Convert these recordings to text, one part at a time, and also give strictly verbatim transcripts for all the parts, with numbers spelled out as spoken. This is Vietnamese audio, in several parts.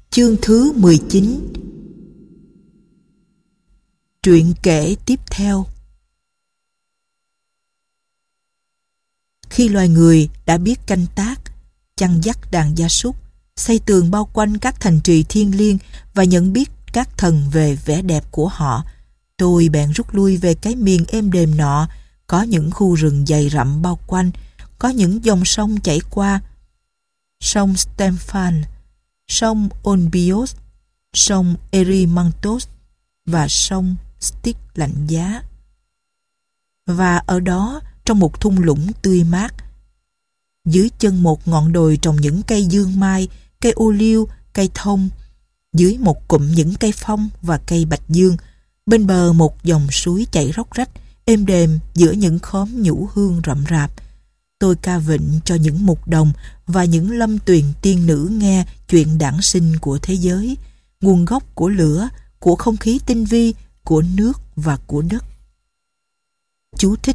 Chương thứ mười chín. Truyện kể tiếp theo. Khi loài người đã biết canh tác, chăn dắt đàn gia súc, xây tường bao quanh các thành trì thiêng liêng và nhận biết các thần về vẻ đẹp của họ, tôi bèn rút lui về cái miền êm đềm nọ, có những khu rừng dày rậm bao quanh, có những dòng sông chảy qua, sông Stamfan, sông Onbios, sông Erymanthos và sông Styx lạnh giá. Và ở đó, trong một thung lũng tươi mát, dưới chân một ngọn đồi trồng những cây dương mai, cây ô liu, cây thông, dưới một cụm những cây phong và cây bạch dương, bên bờ một dòng suối chảy róc rách, êm đềm giữa những khóm nhũ hương rậm rạp. Tôi ca vịnh cho những mục đồng và những lâm tuyền tiên nữ nghe chuyện đản sinh của thế giới, nguồn gốc của lửa, của không khí tinh vi, của nước và của đất. Chú thích: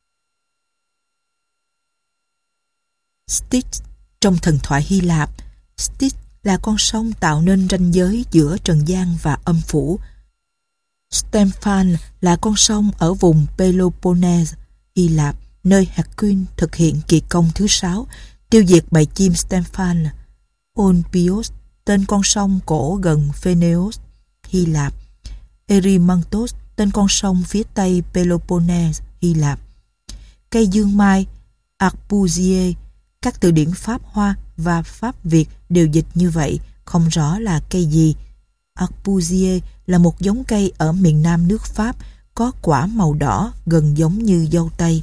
Styx trong thần thoại Hy Lạp, Styx là con sông tạo nên ranh giới giữa trần gian và âm phủ. Stamfan là con sông ở vùng Peloponnese, Hy Lạp, nơi Hercules thực hiện kỳ công thứ sáu, tiêu diệt bầy chim Stamfan. Onbios, tên con sông cổ gần Phaneos, Hy Lạp. Erymanthos, tên con sông phía tây Peloponnese, Hy Lạp. Cây dương mai, Arbusier, các từ điển Pháp Hoa và Pháp Việt đều dịch như vậy, không rõ là cây gì. Arbusier là một giống cây ở miền nam nước Pháp, có quả màu đỏ gần giống như dâu tây.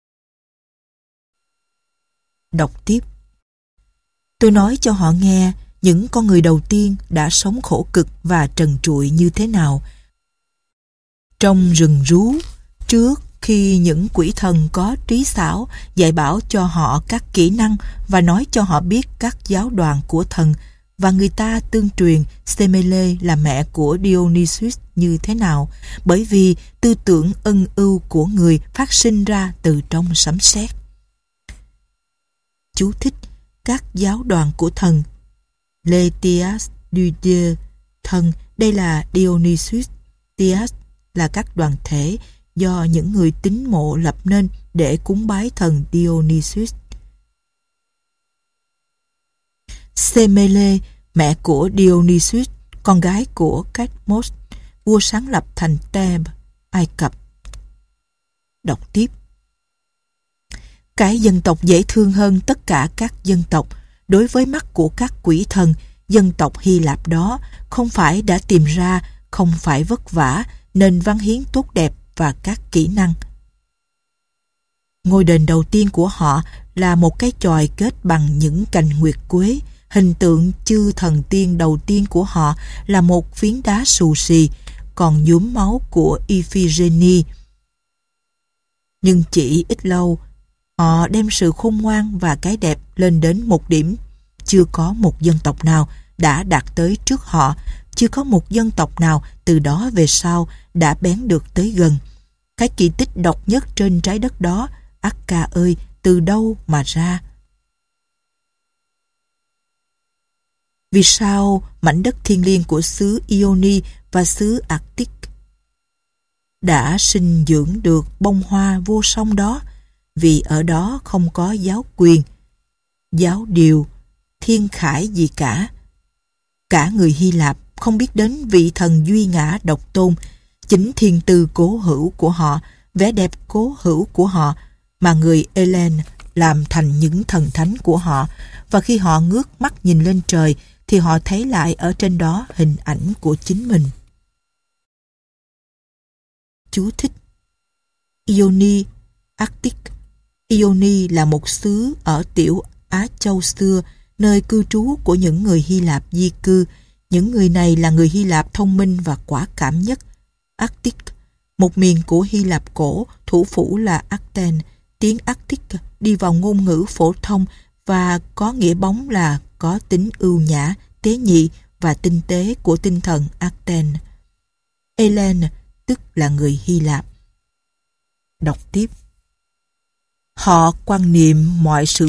Đọc tiếp. Tôi nói cho họ nghe những con người đầu tiên đã sống khổ cực và trần trụi như thế nào. Trong rừng rú, trước khi những quỷ thần có trí xảo dạy bảo cho họ các kỹ năng và nói cho họ biết các giáo đoàn của thần, và người ta tương truyền Semele là mẹ của Dionysus như thế nào, bởi vì tư tưởng ân ưu của người phát sinh ra từ trong sấm sét. Chú thích: các giáo đoàn của thần. Les Théâtres du Dieu, thần, đây là Dionysus. Théâtres là các đoàn thể do những người tín mộ lập nên để cúng bái thần Dionysus. Semele, mẹ của Dionysus, con gái của Cadmos, vua sáng lập thành Thèbes, Ai Cập. Đọc tiếp. Cái dân tộc dễ thương hơn tất cả các dân tộc đối với mắt của các quỷ thần, dân tộc Hy Lạp đó không phải đã tìm ra, không phải vất vả, nền văn hiến tốt đẹp và các kỹ năng. Ngôi đền đầu tiên của họ là một cái chòi kết bằng những cành nguyệt quế. Hình tượng chư thần tiên đầu tiên của họ là một phiến đá xù xì, còn nhuốm máu của Iphigenie. Nhưng chỉ ít lâu, họ đem sự khôn ngoan và cái đẹp lên đến một điểm chưa có một dân tộc nào đã đạt tới trước họ, chưa có một dân tộc nào từ đó về sau đã bén được tới gần. Cái kỳ tích độc nhất trên trái đất đó, Akka ơi, từ đâu mà ra? Vì sao mảnh đất thiêng liêng của xứ Ioni và xứ Arctic đã sinh dưỡng được bông hoa vô song đó? Vì ở đó không có giáo quyền, giáo điều, thiên khải gì cả. Cả người Hy Lạp không biết đến vị thần duy ngã độc tôn, chính thiên tư cố hữu của họ, vẻ đẹp cố hữu của họ mà người Hellen làm thành những thần thánh của họ, và khi họ ngước mắt nhìn lên trời thì họ thấy lại ở trên đó hình ảnh của chính mình. Chú thích: Ioni, Arctic. Ioni là một xứ ở tiểu Á Châu xưa, nơi cư trú của những người Hy Lạp di cư. Những người này là người Hy Lạp thông minh và quả cảm nhất. Arctic, một miền của Hy Lạp cổ, thủ phủ là Athens. Tiếng Arctic đi vào ngôn ngữ phổ thông và có nghĩa bóng là có tính ưu nhã, tế nhị và tinh tế của tinh thần Athens. Hellen tức là người Hy Lạp. Đọc tiếp. Họ quan niệm mọi sự vật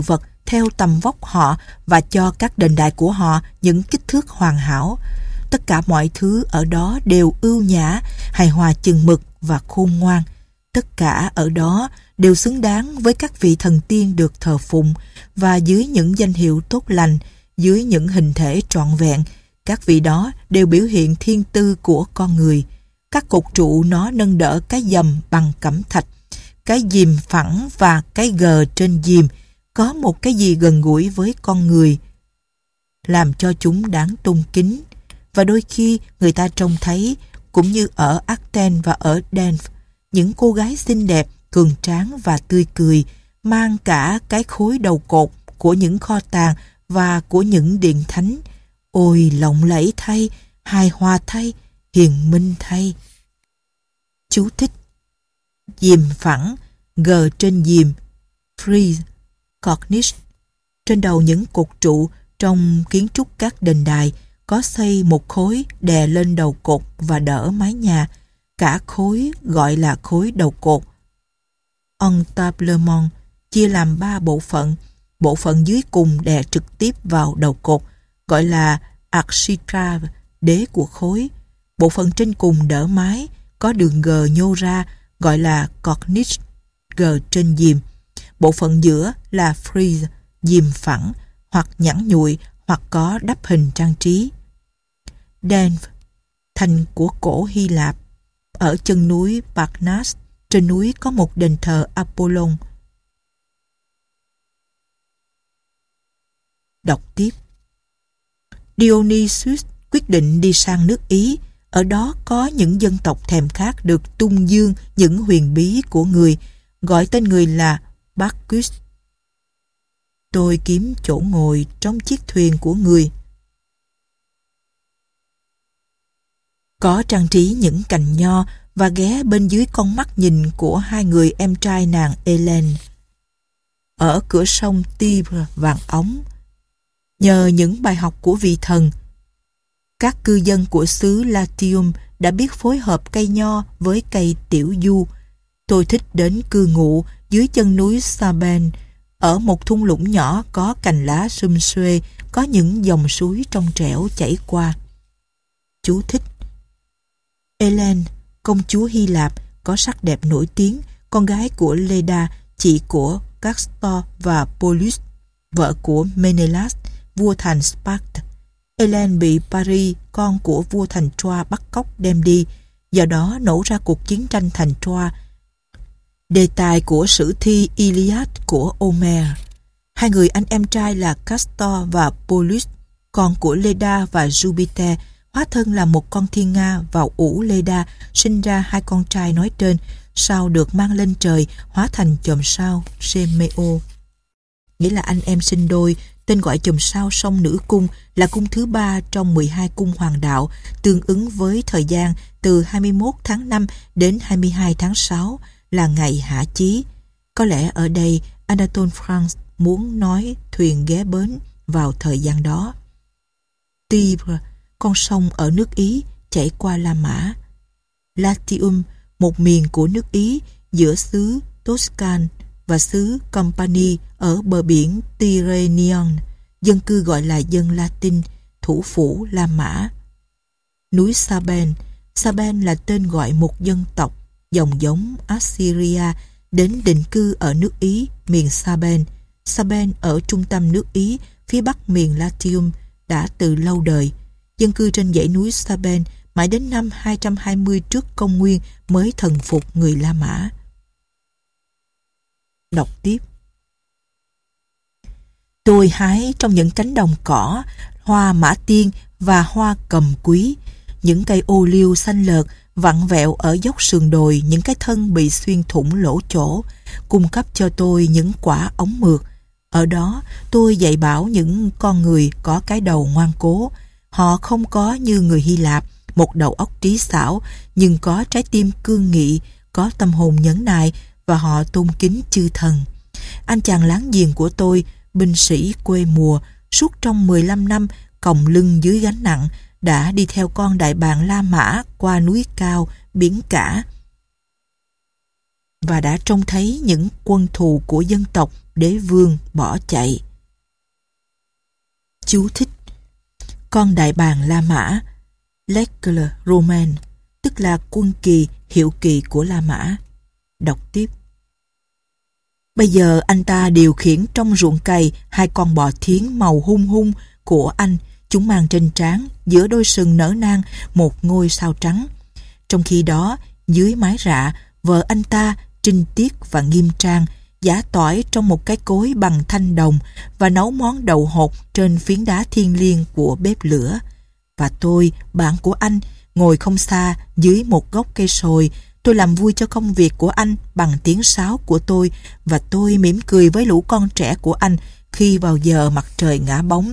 theo tầm vóc họ và cho các đền đài của họ những kích thước hoàn hảo. Tất cả mọi thứ ở đó đều ưu nhã, hài hòa chừng mực và khôn ngoan. Tất cả ở đó đều xứng đáng với các vị thần tiên được thờ phụng, và dưới những danh hiệu tốt lành, dưới những hình thể trọn vẹn, các vị đó đều biểu hiện thiên tư của con người. Các cột trụ nó nâng đỡ cái dầm bằng cẩm thạch, cái dìm phẳng và cái gờ trên dìm, có một cái gì gần gũi với con người, làm cho chúng đáng tôn kính. Và đôi khi người ta trông thấy, cũng như ở Athens và ở Delphi, những cô gái xinh đẹp, cường tráng và tươi cười, mang cả cái khối đầu cột của những kho tàng và của những điện thánh. Ôi lộng lẫy thay, hài hòa thay, hiền minh thay. Chú thích: dìm phẳng, gờ trên dìm, frieze, cornice. Trên đầu những cột trụ trong kiến trúc các đền đài có xây một khối đè lên đầu cột và đỡ mái nhà. Cả khối gọi là khối đầu cột. Entablement chia làm ba bộ phận. Bộ phận dưới cùng đè trực tiếp vào đầu cột, gọi là architrave, đế của khối. Bộ phận trên cùng đỡ mái, có đường gờ nhô ra, gọi là cornice, gờ trên dìm. Bộ phận giữa là frieze, dìm phẳng, hoặc nhẵn nhụi, hoặc có đắp hình trang trí. Delphi, thành của cổ Hy Lạp. Ở chân núi Parnas, trên núi có một đền thờ Apollon. Đọc tiếp. Dionysius quyết định đi sang nước Ý. Ở đó có những dân tộc thèm khát được tung dương những huyền bí của người, gọi tên người là Bacchus. Tôi kiếm chỗ ngồi trong chiếc thuyền của người, có trang trí những cành nho, và ghé bên dưới con mắt nhìn của hai người em trai nàng Hélène. Ở cửa sông Tibre vàng óng, nhờ những bài học của vị thần, các cư dân của xứ Latium đã biết phối hợp cây nho với cây tiểu du. Tôi thích đến cư ngụ dưới chân núi Saben, ở một thung lũng nhỏ có cành lá sum xuê, có những dòng suối trong trẻo chảy qua. Chú thích: Hélène, công chúa Hy Lạp, có sắc đẹp nổi tiếng, con gái của Leda, chị của Castor và Pollux, vợ của Menelaus, vua thành Sparta. Hélène bị Paris, con của vua thành Troa, bắt cóc đem đi, do đó nổ ra cuộc chiến tranh thành Troa, đề tài của sử thi Iliad của Homer. Hai người anh em trai là Castor và Pollux, con của Leda và Jupiter, hóa thân là một con thiên nga vào ủ Leda, sinh ra hai con trai nói trên, sau được mang lên trời hóa thành chòm sao Semeo, nghĩa là anh em sinh đôi. Tên gọi chòm sao song nữ cung là cung thứ ba trong mười hai cung hoàng đạo, tương ứng với thời gian từ hai mươi mốt tháng năm đến hai mươi hai tháng sáu, là ngày hạ chí. Có lẽ ở đây Anatole France muốn nói thuyền ghé bến vào thời gian đó. Tibre, con sông ở nước Ý chảy qua La Mã. Latium, một miền của nước Ý giữa xứ Toscan và xứ Campania ở bờ biển Tyrrhenian, dân cư gọi là dân Latin, thủ phủ La Mã. Núi Saben. Saben là tên gọi một dân tộc dòng giống Assyria đến định cư ở nước Ý, miền Saben. Saben ở trung tâm nước Ý, phía bắc miền Latium, đã từ lâu đời. Dân cư trên dãy núi Saben mãi đến năm hai trăm hai mươi trước công nguyên mới thần phục người La Mã. Đọc tiếp. Tôi hái trong những cánh đồng cỏ hoa mã tiên và hoa cầm quý, những cây ô liu xanh lợt vặn vẹo ở dốc sườn đồi, những cái thân bị xuyên thủng lỗ chỗ, cung cấp cho tôi những quả ống mượt. Ở đó tôi dạy bảo những con người có cái đầu ngoan cố. Họ không có như người Hy Lạp, một đầu óc trí xảo, nhưng có trái tim cương nghị, có tâm hồn nhẫn nại, và họ tôn kính chư thần. Anh chàng láng giềng của tôi, binh sĩ quê mùa, suốt trong mười lăm năm còng lưng dưới gánh nặng, đã đi theo con đại bàng La Mã qua núi cao, biển cả, và đã trông thấy những quân thù của dân tộc đế vương bỏ chạy. Chú thích: con đại bàng La Mã, L'Aigle Romain, tức là quân kỳ, hiệu kỳ của La Mã. Đọc tiếp: bây giờ anh ta điều khiển trong ruộng cày hai con bò thiến màu hung hung của anh. Chúng mang trên trán, giữa đôi sừng nở nang, một ngôi sao trắng. Trong khi đó, dưới mái rạ, vợ anh ta trinh tiết và nghiêm trang, giã tỏi trong một cái cối bằng thanh đồng và nấu món đậu hột trên phiến đá thiêng liêng của bếp lửa. Và tôi, bạn của anh, ngồi không xa dưới một gốc cây sồi. Tôi làm vui cho công việc của anh bằng tiếng sáo của tôi, và tôi mỉm cười với lũ con trẻ của anh khi vào giờ mặt trời ngã bóng.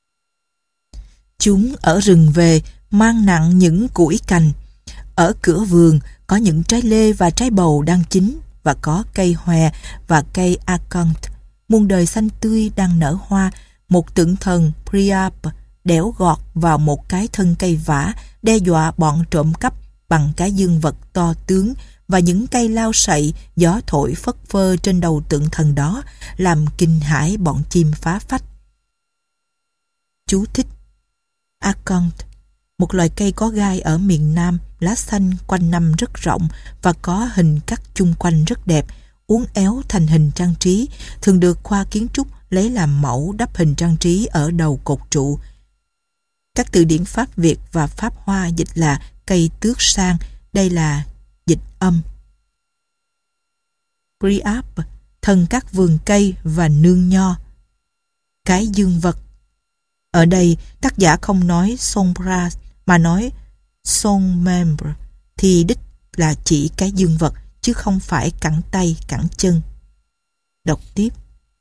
Chúng ở rừng về, mang nặng những củi cành. Ở cửa vườn có những trái lê và trái bầu đang chín, và có cây hòe và cây acanthe, muôn đời xanh tươi đang nở hoa. Một tượng thần Priap đẽo gọt vào một cái thân cây vả, đe dọa bọn trộm cắp bằng cái dương vật to tướng, và những cây lao sậy gió thổi phất phơ trên đầu tượng thần đó làm kinh hãi bọn chim phá phách. Chú thích: acanthe, một loài cây có gai ở miền Nam, lá xanh quanh năm rất rộng và có hình cắt chung quanh rất đẹp, uốn éo thành hình trang trí, thường được khoa kiến trúc lấy làm mẫu đắp hình trang trí ở đầu cột trụ. Các từ điển Pháp Việt và Pháp Hoa dịch là cây tước sang, đây là dịch âm. Priap, thần các vườn cây và nương nho. Cái dương vật. Ở đây, tác giả không nói son bras mà nói son membre, thì đích là chỉ cái dương vật, chứ không phải cẳng tay, cẳng chân. Đọc tiếp: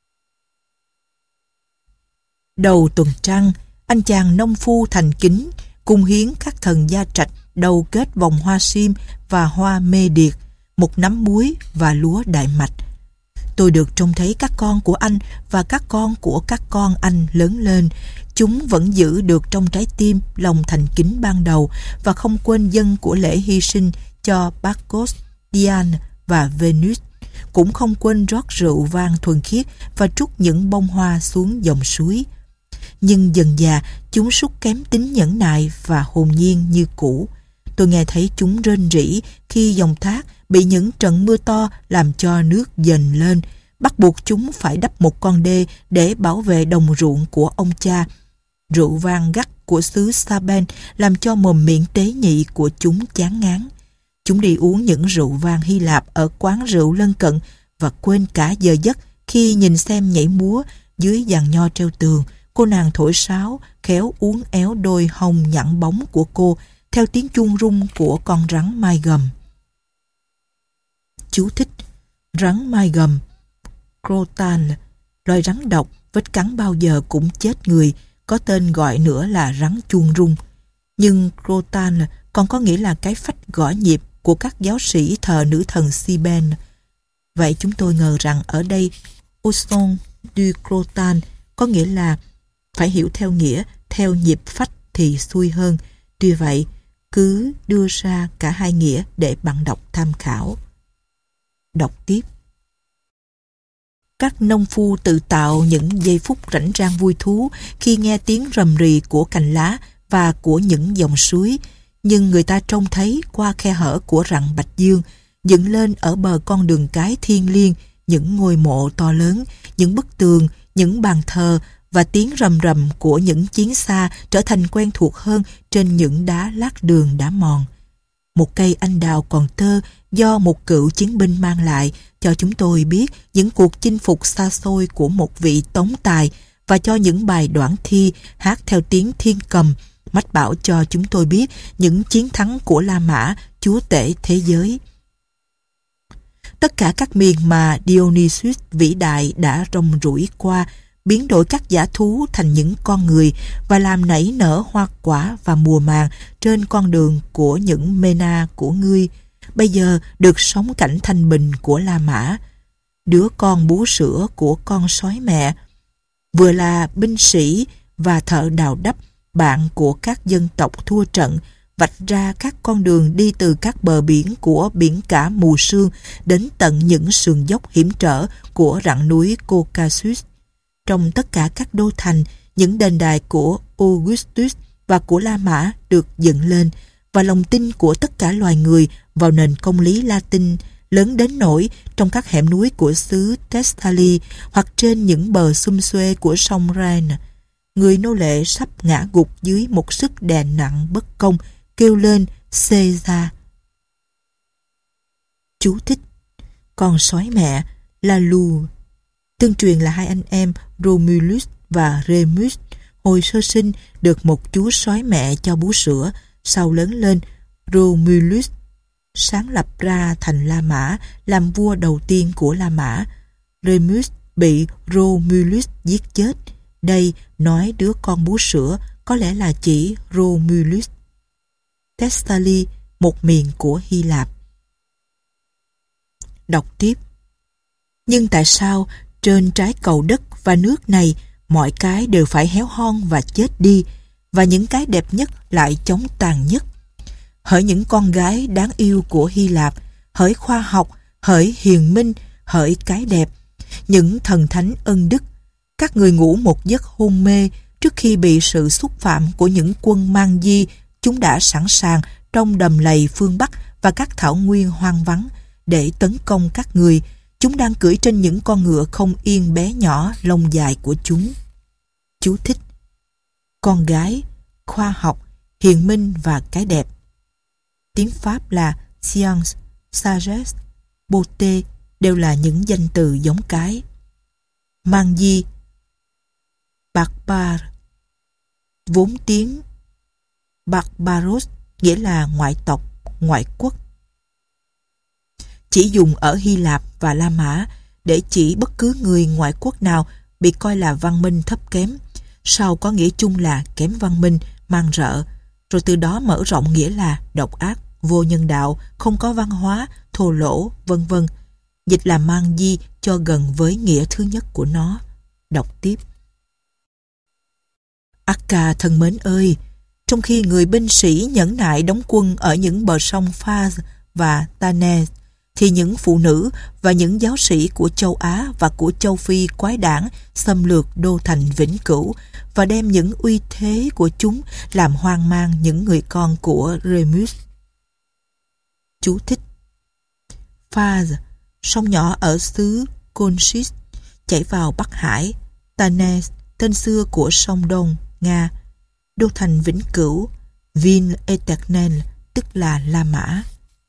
đầu tuần trăng, anh chàng nông phu thành kính cung hiến các thần gia trạch đầu kết vòng hoa sim và hoa mê điệt, một nắm muối và lúa đại mạch. Tôi được trông thấy các con của anh và các con của các con anh lớn lên. Chúng vẫn giữ được trong trái tim lòng thành kính ban đầu và không quên dâng của lễ hy sinh cho Bacchus, Diane và Venus, cũng không quên rót rượu vang thuần khiết và trút những bông hoa xuống dòng suối. Nhưng dần dà chúng sút kém tính nhẫn nại và hồn nhiên như cũ. Tôi nghe thấy chúng rên rỉ khi dòng thác bị những trận mưa to làm cho nước dần lên, bắt buộc chúng phải đắp một con đê để bảo vệ đồng ruộng của ông cha. Rượu vang gắt của xứ Saben làm cho mồm miệng tế nhị của chúng chán ngán. Chúng đi uống những rượu vang Hy Lạp ở quán rượu lân cận và quên cả giờ giấc khi nhìn xem nhảy múa dưới giàn nho treo tường. Cô nàng thổi sáo, khéo uốn éo đôi hông nhẵn bóng của cô theo tiếng chuông rung của con rắn mai gầm. Chú thích: rắn mai gầm, crotal, loài rắn độc, vết cắn bao giờ cũng chết người, có tên gọi nữa là rắn chuông rung. Nhưng crotal còn có nghĩa là cái phách gõ nhịp của các giáo sĩ thờ nữ thần Siben. Vậy chúng tôi ngờ rằng ở đây au son du crotal có nghĩa là phải hiểu theo nghĩa theo nhịp phách thì xuôi hơn. Tuy vậy, cứ đưa ra cả hai nghĩa để bạn đọc tham khảo. Đọc tiếp: các nông phu tự tạo những giây phút rảnh rang vui thú khi nghe tiếng rầm rì của cành lá và của những dòng suối, nhưng người ta trông thấy qua khe hở của rặng Bạch Dương dựng lên ở bờ con đường cái thiêng liêng những ngôi mộ to lớn, những bức tường, những bàn thờ, và tiếng rầm rầm của những chiến xa trở thành quen thuộc hơn trên những đá lát đường đá mòn. Một cây anh đào còn tơ do một cựu chiến binh mang lại cho chúng tôi biết những cuộc chinh phục xa xôi của một vị tống tài, và cho những bài đoản thi hát theo tiếng thiên cầm mách bảo cho chúng tôi biết những chiến thắng của La Mã, chúa tể thế giới. Tất cả các miền mà Dionysus vĩ đại đã rong ruổi qua, biến đổi các dã thú thành những con người và làm nảy nở hoa quả và mùa màng trên con đường của những Mena của ngươi, bây giờ được sống cảnh thanh bình của La Mã. Đứa con bú sữa của con sói mẹ, vừa là binh sĩ và thợ đào đắp, bạn của các dân tộc thua trận, vạch ra các con đường đi từ các bờ biển của biển cả mù sương đến tận những sườn dốc hiểm trở của rặng núi Caucasus. Trong tất cả các đô thành, những đền đài của Augustus và của La Mã được dựng lên, và lòng tin của tất cả loài người vào nền công lý Latin lớn đến nỗi trong các hẻm núi của xứ Thessaly hoặc trên những bờ xum xuê của sông Rhine, người nô lệ sắp ngã gục dưới một sức đè nặng bất công, kêu lên Caesar. Chú thích: con sói mẹ La Louve. Tương truyền là hai anh em Romulus và Remus hồi sơ sinh được một chú sói mẹ cho bú sữa. Sau lớn lên, Romulus sáng lập ra thành La Mã, làm vua đầu tiên của La Mã. Remus bị Romulus giết chết. Đây nói đứa con bú sữa có lẽ là chỉ Romulus. Thessaly, một miền của Hy Lạp. Đọc tiếp. Nhưng tại sao trên trái cầu đất và nước này mọi cái đều phải héo hon và chết đi, và những cái đẹp nhất lại chóng tàn nhất? Hỡi những con gái đáng yêu của Hy Lạp, hỡi khoa học, hỡi hiền minh, hỡi cái đẹp, những thần thánh ân đức, các người ngủ một giấc hôn mê trước khi bị sự xúc phạm của những quân mang di. Chúng đã sẵn sàng trong đầm lầy phương Bắc và các thảo nguyên hoang vắng để tấn công các người. Chúng đang cưỡi trên những con ngựa không yên bé nhỏ lông dài của chúng. Chú thích: con gái, khoa học, hiền minh và cái đẹp. Tiếng Pháp là science, sagesse, beauté đều là những danh từ giống cái. Mang di, barbar, vốn tiếng barbaros nghĩa là ngoại tộc, ngoại quốc, chỉ dùng ở Hy Lạp và La Mã để chỉ bất cứ người ngoại quốc nào bị coi là văn minh thấp kém, sau có nghĩa chung là kém văn minh, man rợ, rồi từ đó mở rộng nghĩa là độc ác, vô nhân đạo, không có văn hóa, thô lỗ, vân vân. Dịch là mang di cho gần với nghĩa thứ nhất của nó. Đọc tiếp. Acca thân mến ơi, trong khi người binh sĩ nhẫn nại đóng quân ở những bờ sông Phaz và Tanais, thì những phụ nữ và những giáo sĩ của châu Á và của châu Phi quái đản xâm lược đô thành vĩnh cửu và đem những uy thế của chúng làm hoang mang những người con của Remus. Chú thích: Phaz, sông nhỏ ở xứ Conchis, chảy vào Bắc Hải. Tanais, tên xưa của sông Đông, Nga. Đô thành vĩnh cửu, Ville Éternelle, tức là La Mã.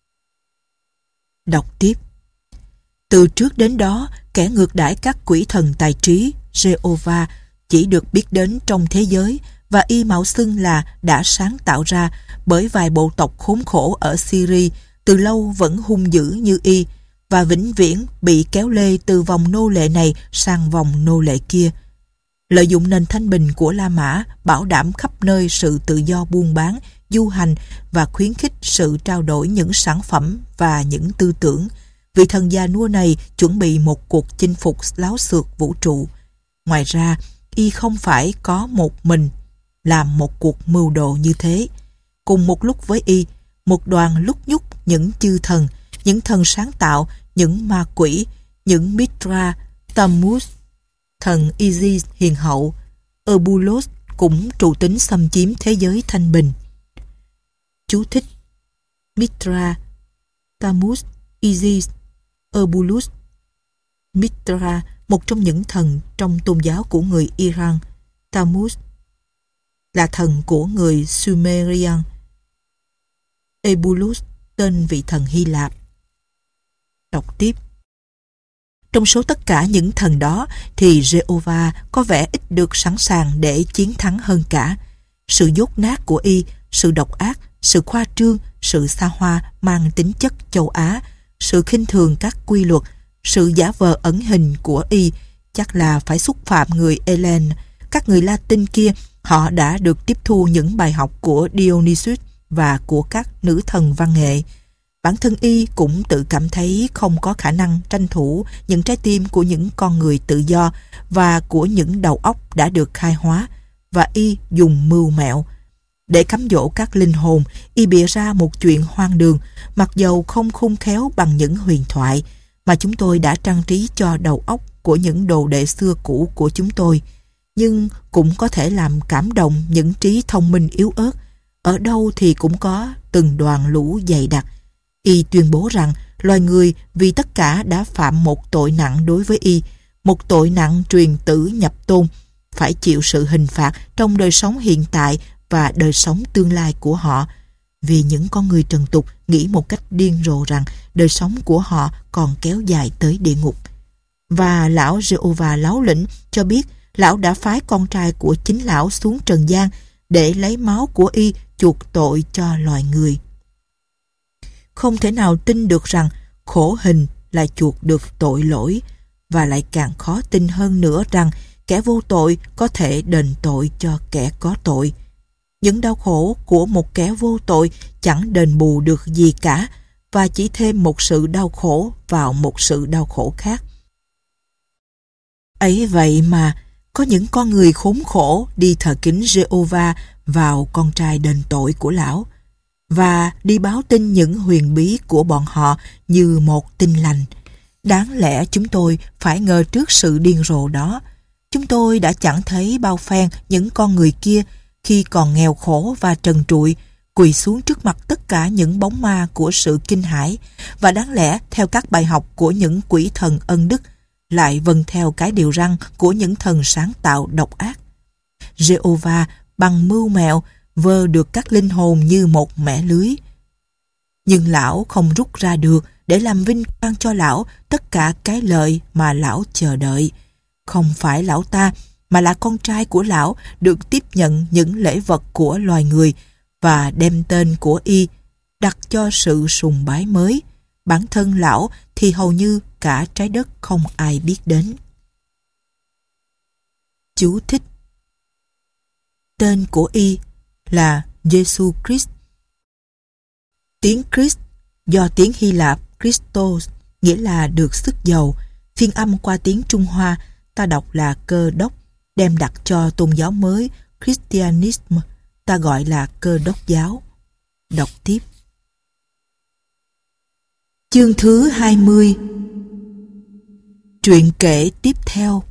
Đọc tiếp. Từ trước đến đó, kẻ ngược đãi các quỷ thần tài trí, Jehovah, chỉ được biết đến trong thế giới, và y mạo xưng là đã sáng tạo ra bởi vài bộ tộc khốn khổ ở Syria, từ lâu vẫn hung dữ như y, và vĩnh viễn bị kéo lê từ vòng nô lệ này sang vòng nô lệ kia. Lợi dụng nền thanh bình của La Mã, bảo đảm khắp nơi sự tự do buôn bán, du hành và khuyến khích sự trao đổi những sản phẩm và những tư tưởng. Vị thần già nua này chuẩn bị một cuộc chinh phục láo xược vũ trụ. Ngoài ra, y không phải có một mình làm một cuộc mưu đồ như thế. Cùng một lúc với y, một đoàn lúc nhúc những chư thần, những thần sáng tạo, những ma quỷ, những Mithra, Tammuz, thần Isis hiền hậu, Ebulos cũng trụ tính xâm chiếm thế giới thanh bình. Chú thích: Mithra, Tammuz, Isis, Ebulos. Mithra, một trong những thần trong tôn giáo của người Iran. Tammuz là thần của người Sumerian. Ebulos, tên vị thần Hy Lạp. Đọc tiếp. Trong số tất cả những thần đó thì Jehovah có vẻ ít được sẵn sàng để chiến thắng hơn cả. Sự dốt nát của y, sự độc ác, sự khoa trương, sự xa hoa mang tính chất châu Á, sự khinh thường các quy luật, sự giả vờ ẩn hình của y chắc là phải xúc phạm người Hellen. Các người Latin kia, họ đã được tiếp thu những bài học của Dionysus và của các nữ thần văn nghệ. Bản thân y cũng tự cảm thấy không có khả năng tranh thủ những trái tim của những con người tự do và của những đầu óc đã được khai hóa, và y dùng mưu mẹo để cám dỗ các linh hồn. Y bịa ra một chuyện hoang đường, mặc dầu không khôn khéo bằng những huyền thoại mà chúng tôi đã trang trí cho đầu óc của những đồ đệ xưa cũ của chúng tôi. nhưng cũng có thể làm cảm động những trí thông minh yếu ớt. Ở đâu thì cũng có từng đoàn lũ dày đặc. Y tuyên bố rằng loài người vì tất cả đã phạm một tội nặng đối với Y, một tội nặng truyền tử nhập tôn, phải chịu sự hình phạt trong đời sống hiện tại và đời sống tương lai của họ. Vì những con người trần tục nghĩ một cách điên rồ rằng đời sống của họ còn kéo dài tới địa ngục. Và lão Jehovah láo lĩnh cho biết lão đã phái con trai của chính lão xuống trần gian để lấy máu của Y chuộc tội cho loài người. Không thể nào tin được rằng khổ hình là chuộc được tội lỗi, và lại càng khó tin hơn nữa rằng kẻ vô tội có thể đền tội cho kẻ có tội. Những đau khổ của một kẻ vô tội chẳng đền bù được gì cả, và chỉ thêm một sự đau khổ vào một sự đau khổ khác. Ấy vậy mà có những con người khốn khổ đi thờ kính Jehovah vào con trai đền tội của lão, và đi báo tin những huyền bí của bọn họ như một tin lành. Đáng lẽ chúng tôi phải ngờ trước sự điên rồ đó. Chúng tôi đã chẳng thấy bao phen những con người kia khi còn nghèo khổ và trần trụi quỳ xuống trước mặt tất cả những bóng ma của sự kinh hãi, và đáng lẽ theo các bài học của những quỷ thần ân đức lại vâng theo cái điều răn của những thần sáng tạo độc ác. Jehovah bằng mưu mẹo vơ được các linh hồn như một mẻ lưới. Nhưng lão không rút ra được để làm vinh quang cho lão tất cả cái lợi mà lão chờ đợi. Không phải lão ta, mà là con trai của lão được tiếp nhận những lễ vật của loài người và đem tên của Y đặt cho sự sùng bái mới. Bản thân lão thì hầu như cả trái đất không ai biết đến. Chú thích: tên của Y là Jesus Christ. Tiếng Christ do tiếng Hy Lạp Christos nghĩa là được sức giàu. Phiên âm qua tiếng Trung Hoa ta đọc là Cơ Đốc, đem đặt cho tôn giáo mới Christianism ta gọi là Cơ Đốc giáo. Đọc tiếp. Chương thứ hai mươi. Truyện kể tiếp theo.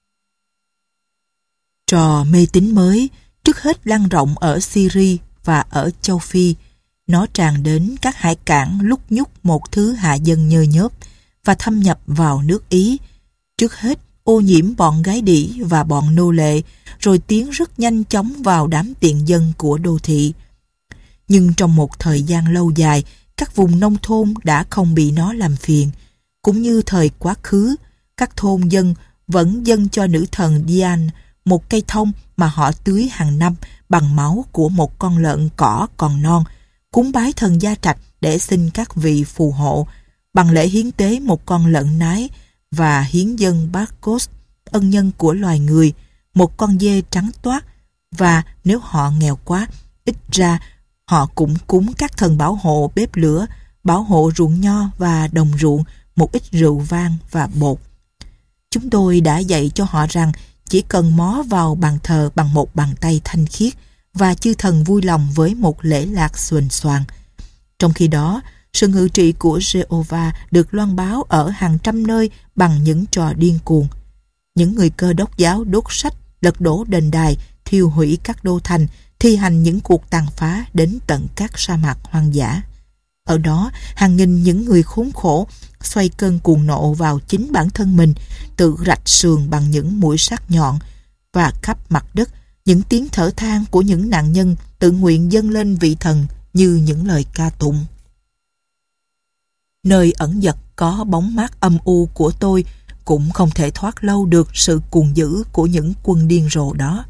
Trò mê tín mới trước hết lan rộng ở Syria và ở châu Phi. Nó tràn đến các hải cảng lúc nhúc một thứ hạ dân nhơ nhớp và thâm nhập vào nước Ý. Trước hết ô nhiễm bọn gái đĩ và bọn nô lệ, rồi tiến rất nhanh chóng vào đám tiện dân của đô thị. Nhưng trong một thời gian lâu dài, các vùng nông thôn đã không bị nó làm phiền. Cũng như thời quá khứ, các thôn dân vẫn dâng cho nữ thần Dian một cây thông mà họ tưới hàng năm bằng máu của một con lợn cỏ còn non, cúng bái thần Gia Trạch để xin các vị phù hộ, bằng lễ hiến tế một con lợn nái, và hiến dâng Bacchus, ân nhân của loài người, một con dê trắng toát, và nếu họ nghèo quá, ít ra họ cũng cúng các thần bảo hộ bếp lửa, bảo hộ ruộng nho và đồng ruộng, một ít rượu vang và bột. Chúng tôi đã dạy cho họ rằng chỉ cần mó vào bàn thờ bằng một bàn tay thanh khiết và chư thần vui lòng với một lễ lạc xuềnh xoàng. Trong khi đó, sự ngự trị của Jehovah được loan báo ở hàng trăm nơi bằng những trò điên cuồng. Những người Cơ Đốc giáo đốt sách, lật đổ đền đài, thiêu hủy các đô thành, thi hành những cuộc tàn phá đến tận các sa mạc hoang dã. Ở đó, hàng nghìn những người khốn khổ xoay cơn cuồng nộ vào chính bản thân mình, tự rạch sườn bằng những mũi sắc nhọn, và khắp mặt đất, những tiếng thở than của những nạn nhân tự nguyện dâng lên vị thần như những lời ca tụng. Nơi ẩn dật có bóng mát âm u của tôi cũng không thể thoát lâu được sự cuồng dữ của những quân điên rồ đó.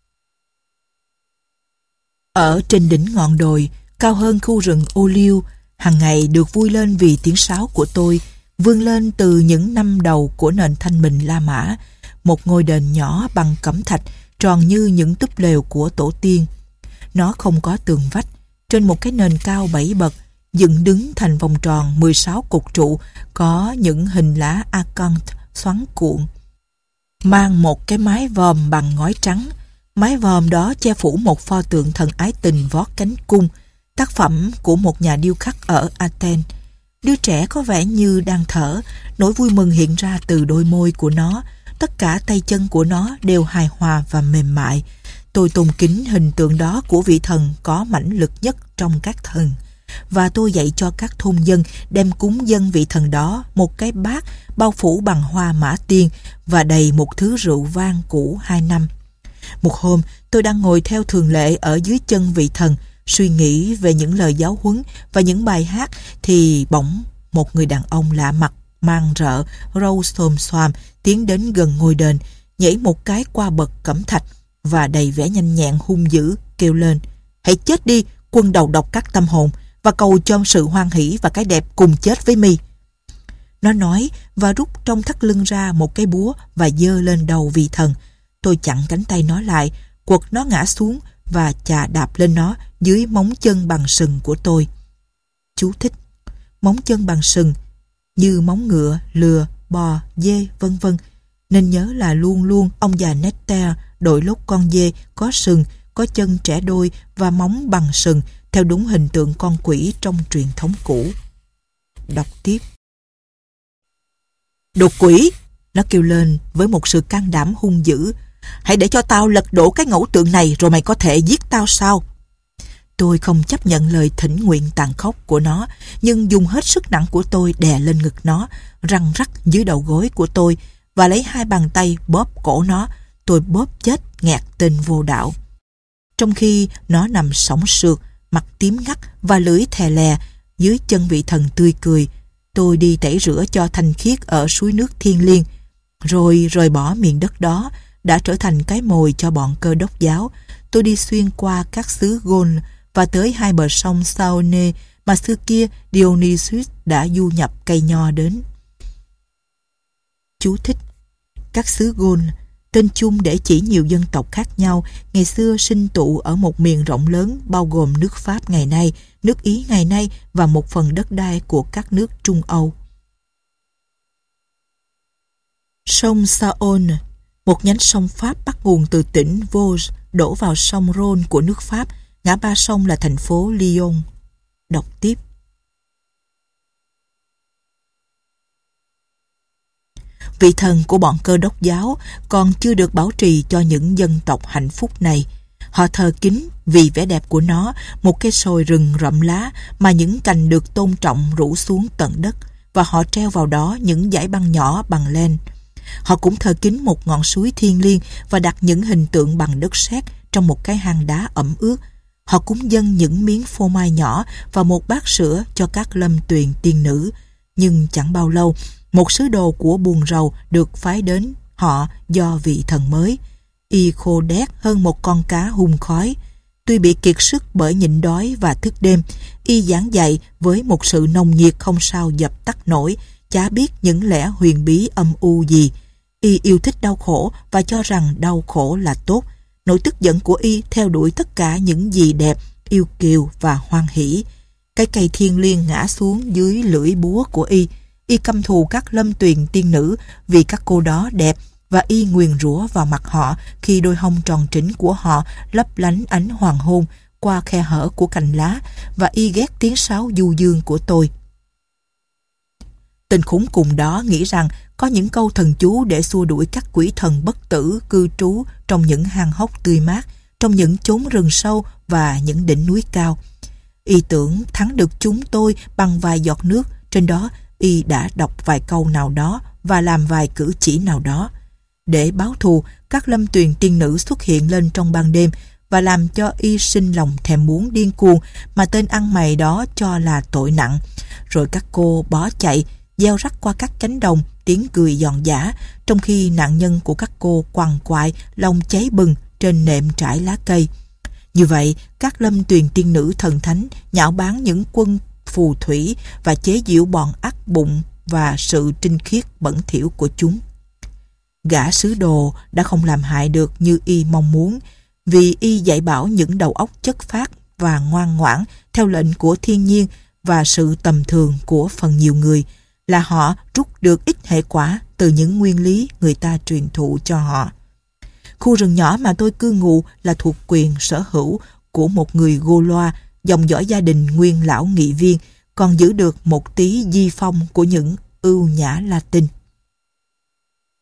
Ở trên đỉnh ngọn đồi, cao hơn khu rừng ô liu, hàng ngày được vui lên vì tiếng sáo của tôi, vươn lên từ những năm đầu của nền thanh bình La Mã, một ngôi đền nhỏ bằng cẩm thạch, tròn như những túp lều của tổ tiên. Nó không có tường vách, trên một cái nền cao bảy bậc, dựng đứng thành vòng tròn mười sáu cột trụ, có những hình lá acanth xoắn cuộn, mang một cái mái vòm bằng ngói trắng. Mái vòm đó che phủ một pho tượng thần ái tình vót cánh cung, tác phẩm của một nhà điêu khắc ở Athens. Đứa trẻ có vẻ như đang thở, nỗi vui mừng hiện ra từ đôi môi của nó, tất cả tay chân của nó đều hài hòa và mềm mại. Tôi tôn kính hình tượng đó của vị thần có mãnh lực nhất trong các thần. Và tôi dạy cho các thôn dân đem cúng dâng vị thần đó một cái bát bao phủ bằng hoa mã tiên và đầy một thứ rượu vang cũ hai năm. Một hôm, tôi đang ngồi theo thường lệ ở dưới chân vị thần, suy nghĩ về những lời giáo huấn và những bài hát, thì bỗng một người đàn ông lạ mặt, mang rợ, râu xồm xoàm tiến đến gần ngôi đền, nhảy một cái qua bậc cẩm thạch và đầy vẻ nhanh nhẹn hung dữ kêu lên: "Hãy chết đi, quân đầu độc các tâm hồn, và cầu cho sự hoan hỷ và cái đẹp cùng chết với mi." Nó nói và rút trong thắt lưng ra một cái búa và giơ lên đầu vị thần. Tôi chặn cánh tay nó lại, quật nó ngã xuống và chà đạp lên nó dưới móng chân bằng sừng của tôi. Chú thích: móng chân bằng sừng như móng ngựa, lừa, bò, dê, vân vân. Nên nhớ là luôn luôn ông già Nectar đội lốt con dê có sừng, có chân trẻ đôi và móng bằng sừng theo đúng hình tượng con quỷ trong truyền thống cũ. Đọc tiếp. "Đồ quỷ!" nó kêu lên với một sự can đảm hung dữ. "Hãy để cho tao lật đổ cái ngẫu tượng này rồi mày có thể giết tao sao?" Tôi không chấp nhận lời thỉnh nguyện tàn khốc của nó, nhưng dùng hết sức nặng của tôi đè lên ngực nó, răng rắc dưới đầu gối của tôi và lấy hai bàn tay bóp cổ nó. Tôi bóp chết nghẹt tên vô đạo. Trong khi nó nằm sõng sượt, mặt tím ngắt và lưỡi thè lè dưới chân vị thần tươi cười, tôi đi tẩy rửa cho thanh khiết ở suối nước thiêng liêng, rồi rời bỏ miền đất đó đã trở thành cái mồi cho bọn Cơ Đốc giáo. Tôi đi xuyên qua các xứ Gaul và tới hai bờ sông Saône mà xưa kia Dionysius đã du nhập cây nho đến. Chú thích: các xứ Gaul, tên chung để chỉ nhiều dân tộc khác nhau, ngày xưa sinh tụ ở một miền rộng lớn bao gồm nước Pháp ngày nay, nước Ý ngày nay và một phần đất đai của các nước Trung Âu. Sông Saône, một nhánh sông Pháp bắt nguồn từ tỉnh Vosges, đổ vào sông Rhône của nước Pháp. Ngã ba sông là thành phố Lyon. Đọc tiếp. Vị thần của bọn Cơ Đốc giáo còn chưa được bảo trì cho những dân tộc hạnh phúc này. Họ thờ kính vì vẻ đẹp của nó, một cây sồi rừng rậm lá mà những cành được tôn trọng rủ xuống tận đất, và họ treo vào đó những dải băng nhỏ bằng len. Họ cũng thờ kính một ngọn suối thiêng liêng và đặt những hình tượng bằng đất sét trong một cái hang đá ẩm ướt. Họ cúng dâng những miếng phô mai nhỏ và một bát sữa cho các lâm tuyền tiên nữ. Nhưng chẳng bao lâu, một sứ đồ của buồn rầu được phái đến họ do vị thần mới. Y khô đét hơn một con cá hun khói. Tuy bị kiệt sức bởi nhịn đói và thức đêm, y giảng dạy với một sự nồng nhiệt không sao dập tắt nổi, chả biết những lẽ huyền bí âm u gì. Y yêu thích đau khổ và cho rằng đau khổ là tốt. Nỗi tức giận của y theo đuổi tất cả những gì đẹp, yêu kiều và hoan hỷ. Cái cây thiêng liêng ngã xuống dưới lưỡi búa của y. Y căm thù các lâm tuyền tiên nữ vì các cô đó đẹp, và y nguyền rủa vào mặt họ khi đôi hông tròn trĩnh của họ lấp lánh ánh hoàng hôn qua khe hở của cành lá, và y ghét tiếng sáo du dương của tôi. Tên khốn cùng đó nghĩ rằng có những câu thần chú để xua đuổi các quỷ thần bất tử cư trú trong những hang hốc tươi mát, trong những chốn rừng sâu và những đỉnh núi cao. Y tưởng thắng được chúng tôi bằng vài giọt nước, trên đó y đã đọc vài câu nào đó và làm vài cử chỉ nào đó. Để báo thù, các lâm tuyền tiên nữ xuất hiện lên trong ban đêm và làm cho y sinh lòng thèm muốn điên cuồng mà tên ăn mày đó cho là tội nặng. Rồi các cô bỏ chạy, gieo rắc qua các cánh đồng, tiếng cười giòn giã, trong khi nạn nhân của các cô quằn quại, lòng cháy bừng trên nệm trải lá cây. Như vậy, các lâm tuyền tiên nữ thần thánh nhạo báng những quân phù thủy và chế giễu bọn ác bụng và sự trinh khiết bẩn thỉu của chúng. Gã sứ đồ đã không làm hại được như y mong muốn, vì y dạy bảo những đầu óc chất phác và ngoan ngoãn theo lệnh của thiên nhiên và sự tầm thường của phần nhiều người, là họ rút được ít hệ quả từ những nguyên lý người ta truyền thụ cho họ. Khu rừng nhỏ mà tôi cư ngụ là thuộc quyền sở hữu của một người Gaulois, dòng dõi gia đình nguyên lão nghị viên, còn giữ được một tí di phong của những ưu nhã Latin.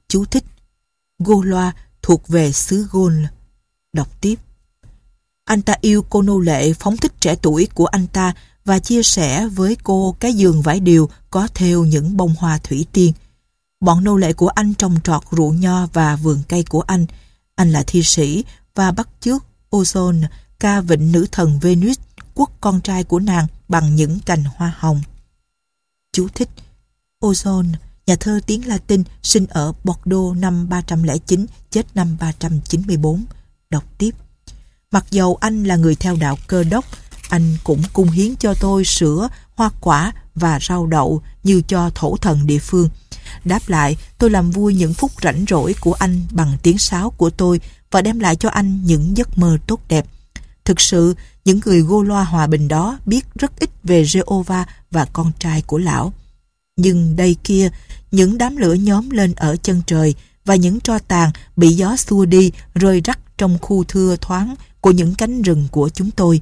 Chú thích: Gaulois thuộc về xứ Gaul. Đọc tiếp. Anh ta yêu cô nô lệ phóng thích trẻ tuổi của anh ta và chia sẻ với cô cái giường vải điều có thêu những bông hoa thủy tiên. Bọn nô lệ của anh trồng trọt ruộng nho và vườn cây của anh. Anh là thi sĩ và bắt chước Ozone ca vịnh nữ thần Venus, quất con trai của nàng bằng những cành hoa hồng. Chú thích: Ozone, nhà thơ tiếng Latin, sinh ở Bordeaux năm ba trăm lẻ chín, chết năm ba trăm chín mươi bốn. Đọc tiếp. Mặc dầu anh là người theo đạo Cơ Đốc, anh cũng cung hiến cho tôi sữa, hoa quả và rau đậu như cho thổ thần địa phương. Đáp lại, tôi làm vui những phút rảnh rỗi của anh bằng tiếng sáo của tôi và đem lại cho anh những giấc mơ tốt đẹp. Thực sự, những người Gaulois hòa bình đó biết rất ít về Jehovah và con trai của lão. Nhưng đây kia, những đám lửa nhóm lên ở chân trời và những tro tàn bị gió xua đi rơi rắc trong khu thưa thoáng của những cánh rừng của chúng tôi.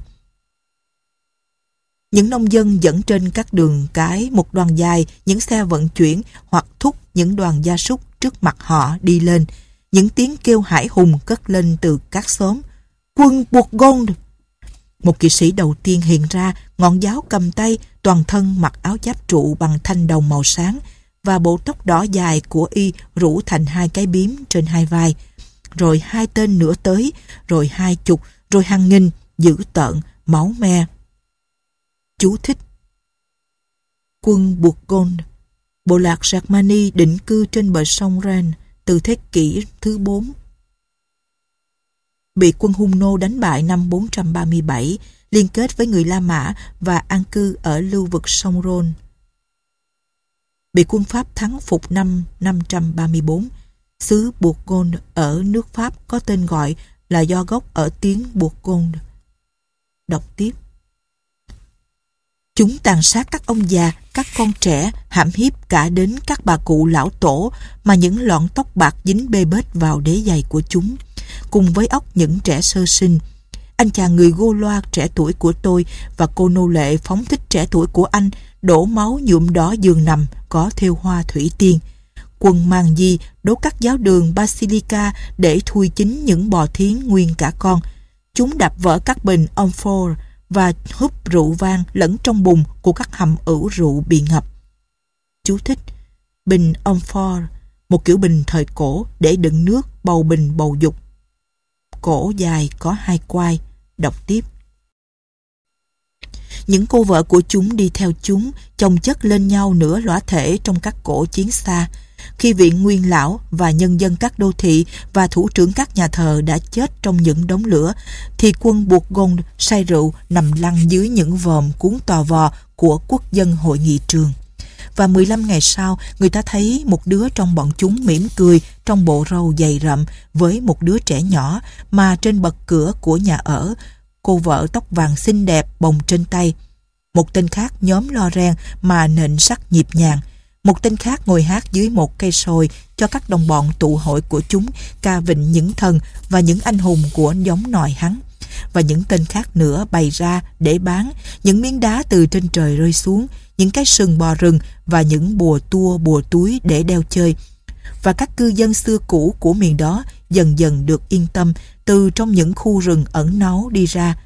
Những nông dân dẫn trên các đường cái một đoàn dài những xe vận chuyển hoặc thúc những đoàn gia súc trước mặt họ đi lên. Những tiếng kêu hải hùng cất lên từ các xóm. Quân Bourgogne! Một kỵ sĩ đầu tiên hiện ra, ngọn giáo cầm tay, toàn thân mặc áo giáp trụ bằng thanh đồng màu sáng và bộ tóc đỏ dài của y rủ thành hai cái bím trên hai vai. Rồi hai tên nữa tới, rồi hai chục, rồi hàng nghìn, dữ tợn, máu me. Chú thích: Quân Bourgogne, bộ lạc Germany định cư trên bờ sông Rhine từ thế kỷ thứ bốn. Bị quân Hung nô đánh bại năm bốn trăm ba mươi bảy, liên kết với người La Mã và an cư ở lưu vực sông Rhône. Bị quân Pháp thắng phục năm năm trăm ba mươi bốn. Xứ Bourgogne ở nước Pháp có tên gọi là do gốc ở tiếng Bourgogne. Đọc tiếp. Chúng tàn sát các ông già, các con trẻ, hãm hiếp cả đến các bà cụ lão tổ mà những lọn tóc bạc dính bê bết vào đế giày của chúng, cùng với óc những trẻ sơ sinh. Anh chàng người Gaulois trẻ tuổi của tôi và cô nô lệ phóng thích trẻ tuổi của anh đổ máu nhuộm đỏ giường nằm có thêu hoa thủy tiên. Quân mang di đốt các giáo đường Basilica để thui chính những bò thiến nguyên cả con. Chúng đập vỡ các bình amphore và húp rượu vang lẫn trong bùn của các hầm ủ rượu bị ngập. Chú thích: Bình amphore, một kiểu bình thời cổ để đựng nước, bầu bình bầu dục. Cổ dài có hai quai. Đọc tiếp. Những cô vợ của chúng đi theo chúng, chồng chất lên nhau nửa lõa thể trong các cổ chiến xa. Khi viện nguyên lão và nhân dân các đô thị và thủ trưởng các nhà thờ đã chết trong những đống lửa, thì quân Bourgogne say rượu nằm lăn dưới những vòm cuốn tò vò của quốc dân hội nghị trường. Và mười lăm ngày sau, người ta thấy một đứa trong bọn chúng mỉm cười trong bộ râu dày rậm với một đứa trẻ nhỏ mà trên bậc cửa của nhà ở, cô vợ tóc vàng xinh đẹp bồng trên tay. Một tên khác nhóm lo ren mà nện sắc nhịp nhàng. Một tên khác ngồi hát dưới một cây sồi cho các đồng bọn tụ hội của chúng ca vịnh những thần và những anh hùng của giống nòi hắn. Và những tên khác nữa bày ra để bán những miếng đá từ trên trời rơi xuống, những cái sừng bò rừng và những bùa tua bùa túi để đeo chơi. Và các cư dân xưa cũ của miền đó dần dần được yên tâm từ trong những khu rừng ẩn náu đi ra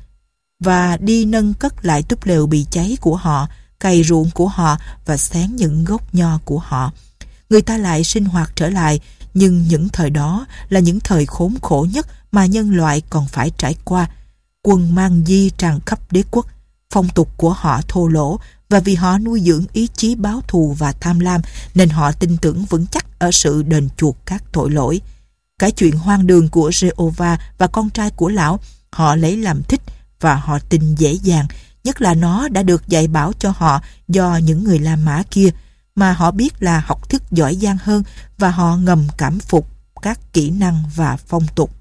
và đi nâng cất lại túp lều bị cháy của họ, cày ruộng của họ và xén những gốc nho của họ. Người ta lại sinh hoạt trở lại, nhưng những thời đó là những thời khốn khổ nhất mà nhân loại còn phải trải qua. Quân mang di tràn khắp đế quốc, phong tục của họ thô lỗ, và vì họ nuôi dưỡng ý chí báo thù và tham lam nên họ tin tưởng vững chắc ở sự đền chuộc các tội lỗi. Cái chuyện hoang đường của Jehovah và con trai của lão họ lấy làm thích và họ tin dễ dàng, nhất là nó đã được dạy bảo cho họ do những người La Mã kia, mà họ biết là học thức giỏi giang hơn và họ ngầm cảm phục các kỹ năng và phong tục.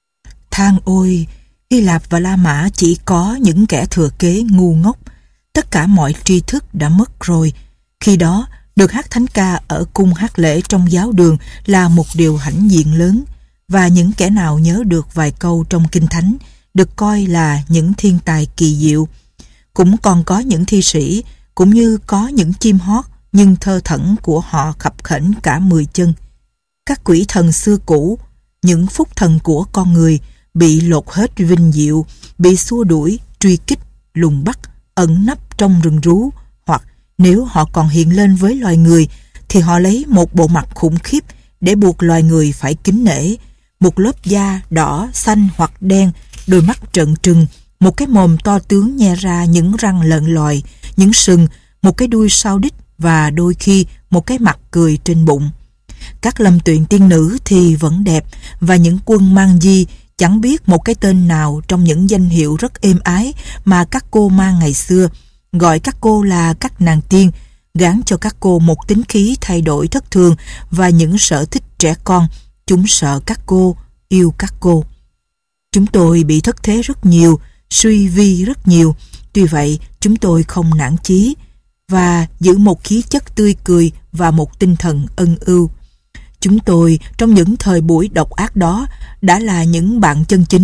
Than ôi, Hy Lạp và La Mã chỉ có những kẻ thừa kế ngu ngốc. Tất cả mọi tri thức đã mất rồi. Khi đó, được hát thánh ca ở cung hát lễ trong giáo đường là một điều hãnh diện lớn, và những kẻ nào nhớ được vài câu trong kinh thánh được coi là những thiên tài kỳ diệu. Cũng còn có những thi sĩ, cũng như có những chim hót, nhưng thơ thẩn của họ khập khểnh cả mười chân. Các quỷ thần xưa cũ, những phúc thần của con người, bị lột hết vinh diệu, bị xua đuổi, truy kích, lùng bắt, ẩn nấp trong rừng rú, hoặc nếu họ còn hiện lên với loài người, thì họ lấy một bộ mặt khủng khiếp để buộc loài người phải kính nể, một lớp da đỏ, xanh hoặc đen, đôi mắt trợn trừng, một cái mồm to tướng nhe ra những răng lợn lòi, những sừng, một cái đuôi sao đích và đôi khi một cái mặt cười trên bụng. Các lâm tuyển tiên nữ thì vẫn đẹp, và những quân mang di chẳng biết một cái tên nào trong những danh hiệu rất êm ái mà các cô mang ngày xưa, gọi các cô là các nàng tiên, gán cho các cô một tính khí thay đổi thất thường và những sở thích trẻ con. Chúng sợ các cô, yêu các cô. Chúng tôi bị thất thế rất nhiều, suy vi rất nhiều. Tuy vậy, chúng tôi không nản chí và giữ một khí chất tươi cười và một tinh thần ân ưu. Chúng tôi, trong những thời buổi độc ác đó, đã là những bạn chân chính